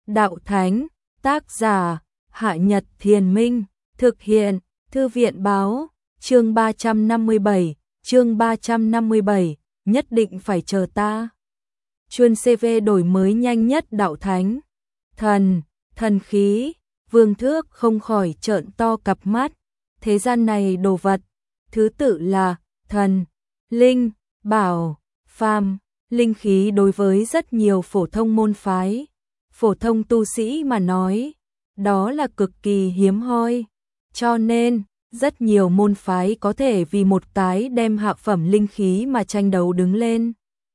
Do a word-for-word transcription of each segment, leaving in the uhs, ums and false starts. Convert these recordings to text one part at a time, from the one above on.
đạo thánh, tác giả, Hạ Nhật Thiền Minh, thực hiện, Thư viện báo, chương ba trăm năm mươi bảy, chương ba trăm năm mươi bảy, nhất định phải chờ ta. Chuyên xê vê đổi mới nhanh nhất đạo thánh, thần, thần khí, Vương Thước không khỏi trợn to cặp mắt, thế gian này đồ vật, thứ tự là thần, linh, bảo, phàm, linh khí đối với rất nhiều phổ thông môn phái, phổ thông tu sĩ mà nói, đó là cực kỳ hiếm hoi, cho nên rất nhiều môn phái có thể vì một cái đem hạ phẩm linh khí mà tranh đấu đứng lên.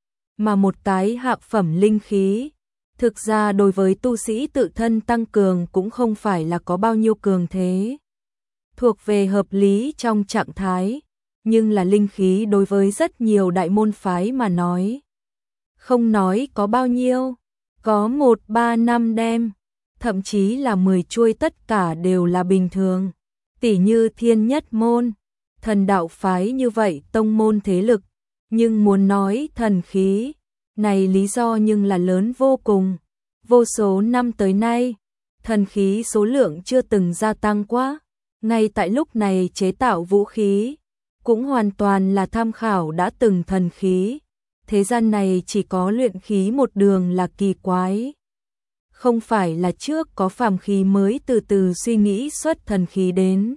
Mà một cái hạ phẩm linh khí, thực ra đối với tu sĩ tự thân tăng cường cũng không phải là có bao nhiêu cường thế. Thuộc về hợp lý trong trạng thái, nhưng là linh khí đối với rất nhiều đại môn phái mà nói. Không nói có bao nhiêu, có một ba năm đem, thậm chí là mười chuôi tất cả đều là bình thường. Tỷ như Thiên Nhất Môn, thần đạo phái như vậy tông môn thế lực, nhưng muốn nói thần khí, này lý do nhưng là lớn vô cùng. Vô số năm tới nay, thần khí số lượng chưa từng gia tăng quá, ngay tại lúc này chế tạo vũ khí, cũng hoàn toàn là tham khảo đã từng thần khí. Thế gian này chỉ có luyện khí một đường là kỳ quái. Không phải là trước có phàm khí mới từ từ suy nghĩ xuất thần khí đến,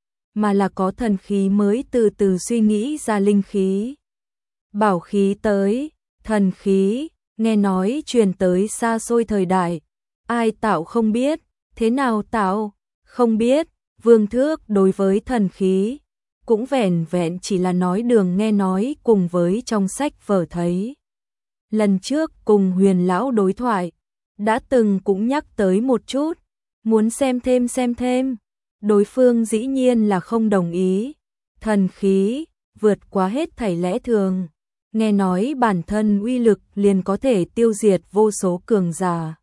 mà là có thần khí mới từ từ suy nghĩ ra linh khí. Bảo khí tới, thần khí, nghe nói truyền tới xa xôi thời đại, ai tạo không biết, thế nào tạo, không biết. Vương Thước đối với thần khí, cũng vẻn vẹn chỉ là nói đường nghe nói cùng với trong sách vở thấy. Lần trước cùng Huyền lão đối thoại, đã từng cũng nhắc tới một chút, muốn xem thêm xem thêm, đối phương dĩ nhiên là không đồng ý. Thần khí, vượt quá hết thảy lẽ thường, nghe nói bản thân uy lực liền có thể tiêu diệt vô số cường giả.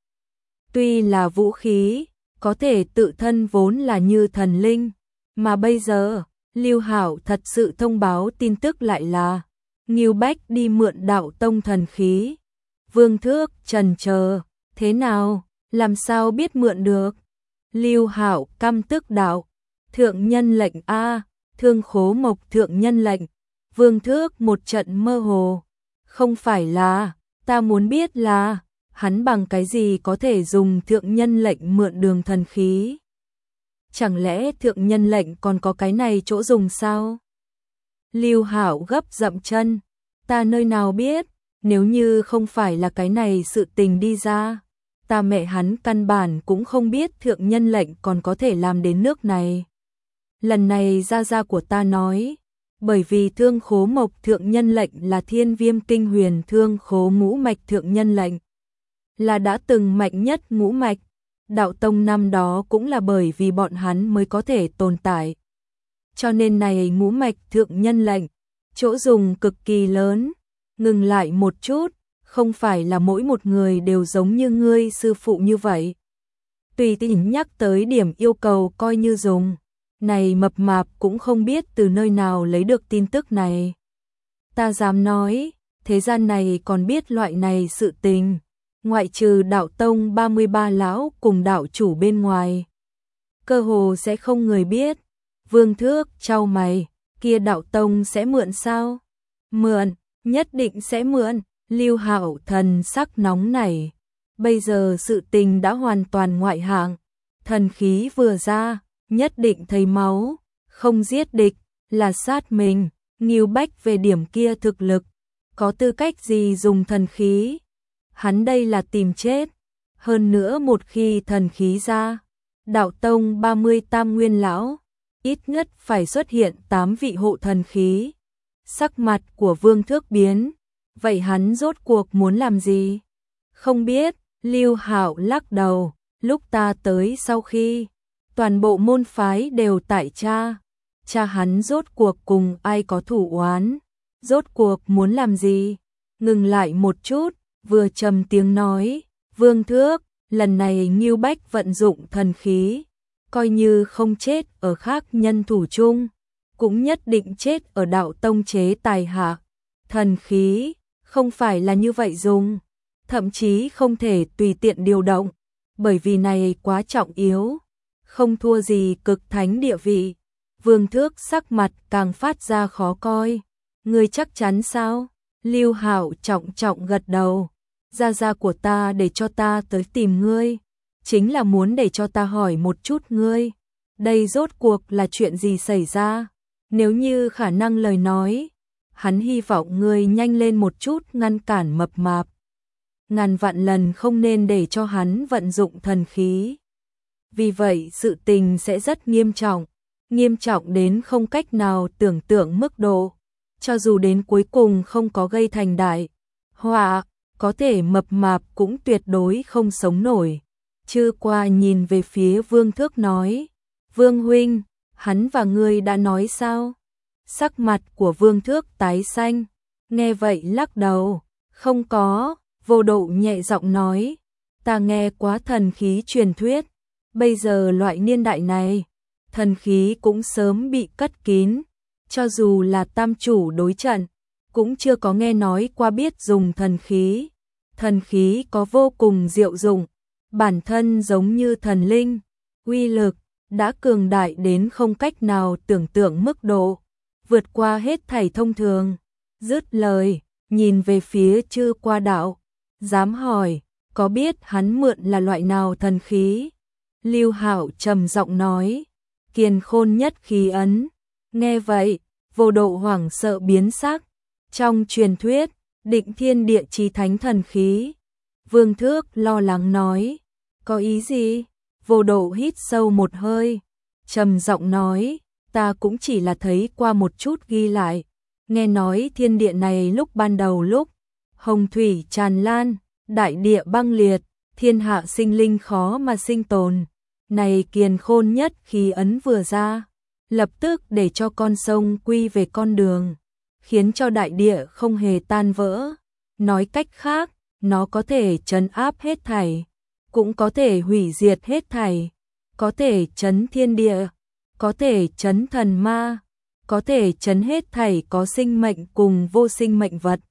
Tuy là vũ khí, có thể tự thân vốn là như thần linh, mà bây giờ, Lưu Hạo thật sự thông báo tin tức lại là Ngưu Bách đi mượn đạo tông thần khí. Vương Thước trần chờ, thế nào, làm sao biết mượn được? Lưu Hạo căm tức đạo, thượng nhân lệnh a, Thương Khố Mộc thượng nhân lệnh. Vương Thước một trận mơ hồ, không phải là, ta muốn biết là, hắn bằng cái gì có thể dùng thượng nhân lệnh mượn đường thần khí? Chẳng lẽ thượng nhân lệnh còn có cái này chỗ dùng sao? Lưu Hạo gấp dậm chân, ta nơi nào biết, nếu như không phải là cái này sự tình đi ra, ta mẹ hắn căn bản cũng không biết thượng nhân lệnh còn có thể làm đến nước này. Lần này gia gia của ta nói, bởi vì Thương Khố Mộc thượng nhân lệnh là Thiên Viêm Kinh Huyền Thương Khố ngũ mạch thượng nhân lệnh, là đã từng mạnh nhất ngũ mạch. Đạo tông năm đó cũng là bởi vì bọn hắn mới có thể tồn tại. Cho nên này ngũ mạch thượng nhân lệnh, chỗ dùng cực kỳ lớn. Ngừng lại một chút, không phải là mỗi một người đều giống như ngươi sư phụ như vậy. Tùy tiện nhắc tới điểm yêu cầu coi như dùng. Này mập mạp cũng không biết từ nơi nào lấy được tin tức này. Ta dám nói, thế gian này còn biết loại này sự tình. Ngoại trừ đạo tông ba mươi ba lão cùng đạo chủ bên ngoài, cơ hồ sẽ không người biết. Vương Thước chau mày, kia đạo tông sẽ mượn sao? Mượn, nhất định sẽ mượn. Lưu Hạo thần sắc nóng nảy, bây giờ sự tình đã hoàn toàn ngoại hạng, thần khí vừa ra, nhất định thấy máu, không giết địch, là sát mình. Ngưu Bách về điểm kia thực lực, có tư cách gì dùng thần khí? Hắn đây là tìm chết. Hơn nữa một khi thần khí ra, đạo tông ba mươi tam nguyên lão, ít nhất phải xuất hiện tám vị hộ thần khí. Sắc mặt của Vương Thước biến, vậy hắn rốt cuộc muốn làm gì? Không biết. Lưu Hạo lắc đầu, lúc ta tới sau khi, toàn bộ môn phái đều tại cha. Cha hắn rốt cuộc cùng ai có thủ oán? Rốt cuộc muốn làm gì? Ngừng lại một chút, vừa trầm tiếng nói, Vương Thước, lần này Ngưu Bách vận dụng thần khí, coi như không chết ở khác nhân thủ chung, cũng nhất định chết ở đạo tông chế tài hạ. Thần khí, không phải là như vậy dùng, thậm chí không thể tùy tiện điều động, bởi vì này quá trọng yếu, không thua gì cực thánh địa vị. Vương Thước sắc mặt càng phát ra khó coi. Ngươi chắc chắn sao? Lưu Hạo trọng trọng gật đầu. Gia gia của ta để cho ta tới tìm ngươi, chính là muốn để cho ta hỏi một chút ngươi, đây rốt cuộc là chuyện gì xảy ra? Nếu như khả năng lời nói, hắn hy vọng ngươi nhanh lên một chút ngăn cản mập mạp. Ngàn vạn lần không nên để cho hắn vận dụng thần khí. Vì vậy sự tình sẽ rất nghiêm trọng, nghiêm trọng đến không cách nào tưởng tượng mức độ. Cho dù đến cuối cùng không có gây thành đại họa, có thể mập mạp cũng tuyệt đối không sống nổi. Chư Qua nhìn về phía Vương Thước nói, Vương huynh, hắn và ngươi đã nói sao? Sắc mặt của Vương Thước tái xanh, nghe vậy lắc đầu, không có. Vô Độ nhẹ giọng nói, ta nghe quá thần khí truyền thuyết, bây giờ loại niên đại này, thần khí cũng sớm bị cất kín, cho dù là tam chủ đối trận, cũng chưa có nghe nói qua biết dùng thần khí. Thần khí có vô cùng diệu dụng, bản thân giống như thần linh, uy lực đã cường đại đến không cách nào tưởng tượng mức độ, vượt qua hết thảy thông thường. Dứt lời, nhìn về phía Chư Qua đạo, dám hỏi, có biết hắn mượn là loại nào thần khí? Lưu Hạo trầm giọng nói, Kiền Khôn Nhất Khí Ấn. Nghe vậy, Vô Độ hoảng sợ biến sắc. Trong truyền thuyết, Định Thiên Địa Chí Thánh thần khí. Vương Thước lo lắng nói, có ý gì? Vô Độ hít sâu một hơi, trầm giọng nói, ta cũng chỉ là thấy qua một chút ghi lại, nghe nói thiên địa này lúc ban đầu lúc hồng thủy tràn lan, đại địa băng liệt, thiên hạ sinh linh khó mà sinh tồn. Này Kiền Khôn Nhất Khí Ấn vừa ra, lập tức để cho con sông quy về con đường, khiến cho đại địa không hề tan vỡ. Nói cách khác, nó có thể trấn áp hết thảy, cũng có thể hủy diệt hết thảy, có thể trấn thiên địa, có thể trấn thần ma, có thể trấn hết thảy có sinh mệnh cùng vô sinh mệnh vật.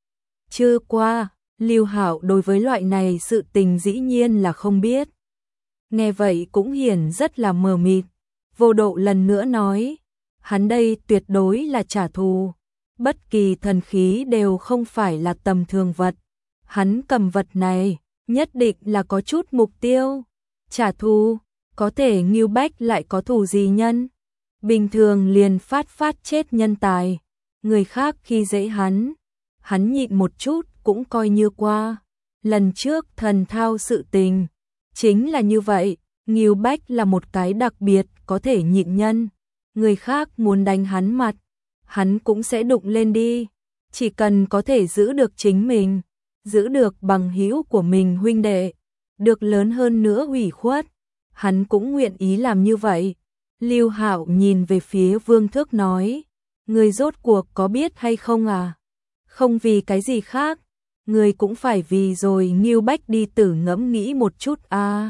Chưa qua, Lưu Hạo đối với loại này sự tình dĩ nhiên là không biết. Nghe vậy cũng hiển rất là mờ mịt. Vô Độ lần nữa nói, hắn đây tuyệt đối là trả thù, bất kỳ thần khí đều không phải là tầm thường vật. Hắn cầm vật này, nhất định là có chút mục tiêu. Trả thù, có thể Ngưu Bách lại có thù gì nhân? Bình thường liền phát phát chết nhân tài, người khác khi dễ hắn, hắn nhịn một chút cũng coi như qua. Lần trước thần thao sự tình, chính là như vậy, Ngưu Bách là một cái đặc biệt có thể nhịn nhân, người khác muốn đánh hắn mặt, hắn cũng sẽ đụng lên đi, chỉ cần có thể giữ được chính mình, giữ được bằng hữu của mình huynh đệ, được lớn hơn nữa hủy khuất, hắn cũng nguyện ý làm như vậy. Lưu Hạo nhìn về phía Vương Thước nói, người rốt cuộc có biết hay không à? Không vì cái gì khác, người cũng phải vì rồi Ngưu Bách đi tử ngẫm nghĩ một chút à.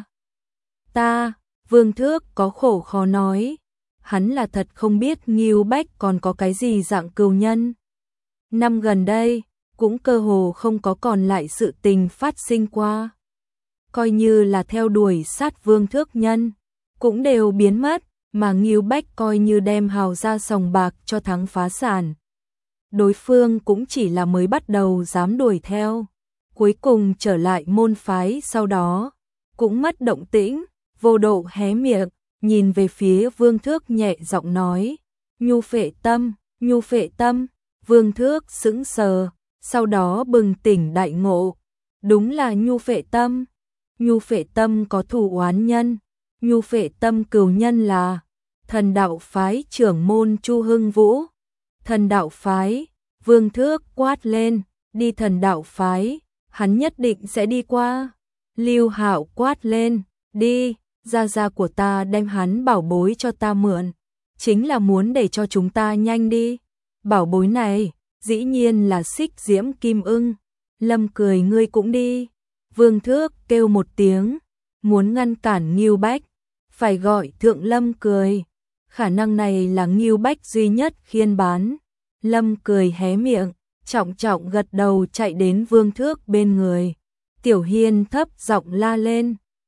Ta, Vương Thước có khổ khó nói, hắn là thật không biết Ngưu Bách còn có cái gì dạng cừu nhân. Năm gần đây, cũng cơ hồ không có còn lại sự tình phát sinh qua. Coi như là theo đuổi sát Vương Thước nhân, cũng đều biến mất, mà Ngưu Bách coi như đem hào ra sòng bạc cho thắng phá sản. Đối phương cũng chỉ là mới bắt đầu dám đuổi theo, cuối cùng trở lại môn phái sau đó, cũng mất động tĩnh. Vô Độ hé miệng, nhìn về phía Vương Thước nhẹ giọng nói, Nhu Phệ Tâm, Nhu Phệ Tâm. Vương Thước sững sờ, sau đó bừng tỉnh đại ngộ, đúng là Nhu Phệ Tâm. Nhu Phệ Tâm có thù oán nhân, Nhu Phệ Tâm cừu nhân là Thần Đạo phái trưởng môn Chu Hưng Vũ. Thần Đạo phái, Vương Thước quát lên, đi Thần Đạo phái, hắn nhất định sẽ đi qua. Lưu Hạo quát lên, đi, gia gia của ta đem hắn bảo bối cho ta mượn, chính là muốn để cho chúng ta nhanh đi. Bảo bối này, dĩ nhiên là Xích Diễm Kim Ưng. Lâm Cười ngươi cũng đi. Vương Thước kêu một tiếng, muốn ngăn cản Ngưu Bách, phải gọi thượng Lâm Cười. Khả năng này là Ngưu Bách duy nhất khiên bán. Lâm Cười hé miệng, trọng trọng gật đầu chạy đến Vương Thước bên người. Tiểu Hiên thấp giọng la lên,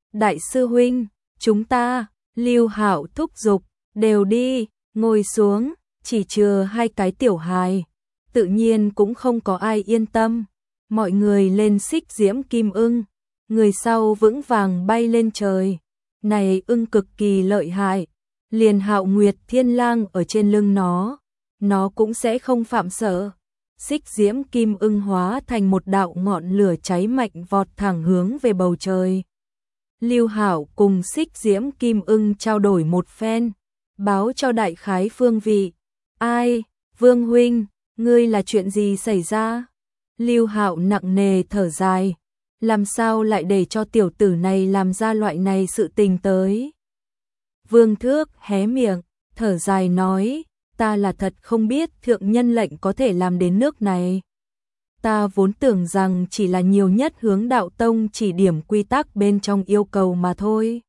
Đại sư huynh, chúng ta, Lưu Hạo thúc giục, đều đi, ngồi xuống, chỉ chừa hai cái tiểu hài. Tự nhiên cũng không có ai yên tâm. Mọi người lên xích diễm kim ưng, người sau vững vàng bay lên trời. Này ưng cực kỳ lợi hại, liền Hạo Nguyệt Thiên Lang ở trên lưng nó, nó cũng sẽ không phạm sợ. Xích diễm kim ưng hóa thành một đạo ngọn lửa cháy mạnh vọt thẳng hướng về bầu trời. Lưu Hạo cùng xích diễm kim ưng trao đổi một phen, báo cho đại khái phương vị. Ai, Vương huynh, ngươi là chuyện gì xảy ra? Lưu Hạo nặng nề thở dài, làm sao lại để cho tiểu tử này làm ra loại này sự tình tới? Vương Thước hé miệng, thở dài nói, ta là thật không biết thượng nhân lệnh có thể làm đến nước này. Ta vốn tưởng rằng chỉ là nhiều nhất hướng đạo tông chỉ điểm quy tắc bên trong yêu cầu mà thôi.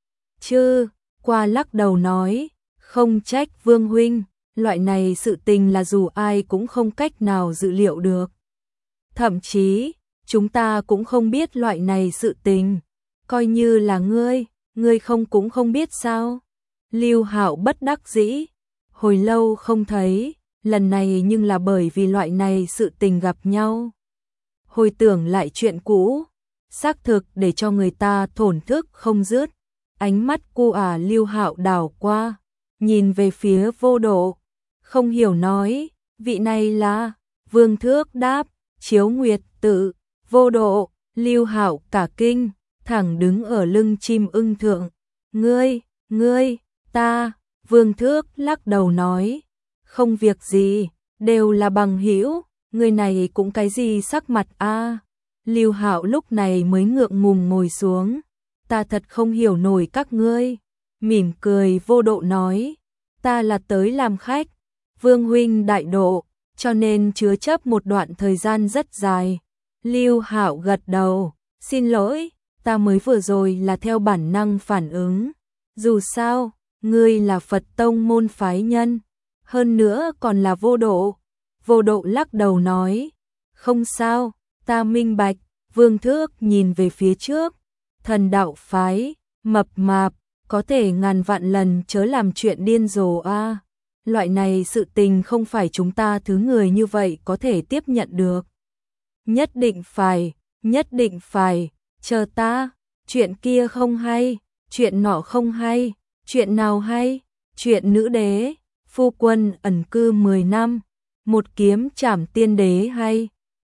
Chứ, qua lắc đầu nói, không trách Vương huynh, loại này sự tình là dù ai cũng không cách nào dự liệu được. Thậm chí, chúng ta cũng không biết loại này sự tình, coi như là ngươi, ngươi không cũng không biết sao? Lưu Hạo bất đắc dĩ, hồi lâu không thấy, lần này nhưng là bởi vì loại này sự tình gặp nhau. Hồi tưởng lại chuyện cũ, xác thực để cho người ta thổn thức không dứt. Ánh mắt cô à Lưu Hạo đảo qua, nhìn về phía Vô Độ, không hiểu nói, vị này là? Vương Thước đáp, Chiếu Nguyệt tự. Vô Độ, Lưu Hạo cả kinh, thẳng đứng ở lưng chim ưng thượng. Ngươi, ngươi, ta, Vương Thước lắc đầu nói, không việc gì, đều là bằng hữu, người này cũng cái gì sắc mặt a. Lưu Hạo lúc này mới ngượng ngùng ngồi xuống, ta thật không hiểu nổi các ngươi. Mỉm cười Vô Độ nói, ta là tới làm khách, Vương huynh đại độ, cho nên chứa chấp một đoạn thời gian rất dài. Lưu Hạo gật đầu, xin lỗi, ta mới vừa rồi là theo bản năng phản ứng. Dù sao, ngươi là Phật tông môn phái nhân, hơn nữa còn là Vô Độ. Vô Độ lắc đầu nói, không sao, ta minh bạch. Vương Thước nhìn về phía trước, thần đạo phái, mập mạp, có thể ngàn vạn lần chớ làm chuyện điên rồ a. Loại này sự tình không phải chúng ta thứ người như vậy có thể tiếp nhận được. Nhất định phải, nhất định phải, chờ ta, chuyện kia không hay, chuyện nọ không hay, chuyện nào hay, chuyện nữ đế, phu quân ẩn cư mười năm, một kiếm trảm tiên đế hay.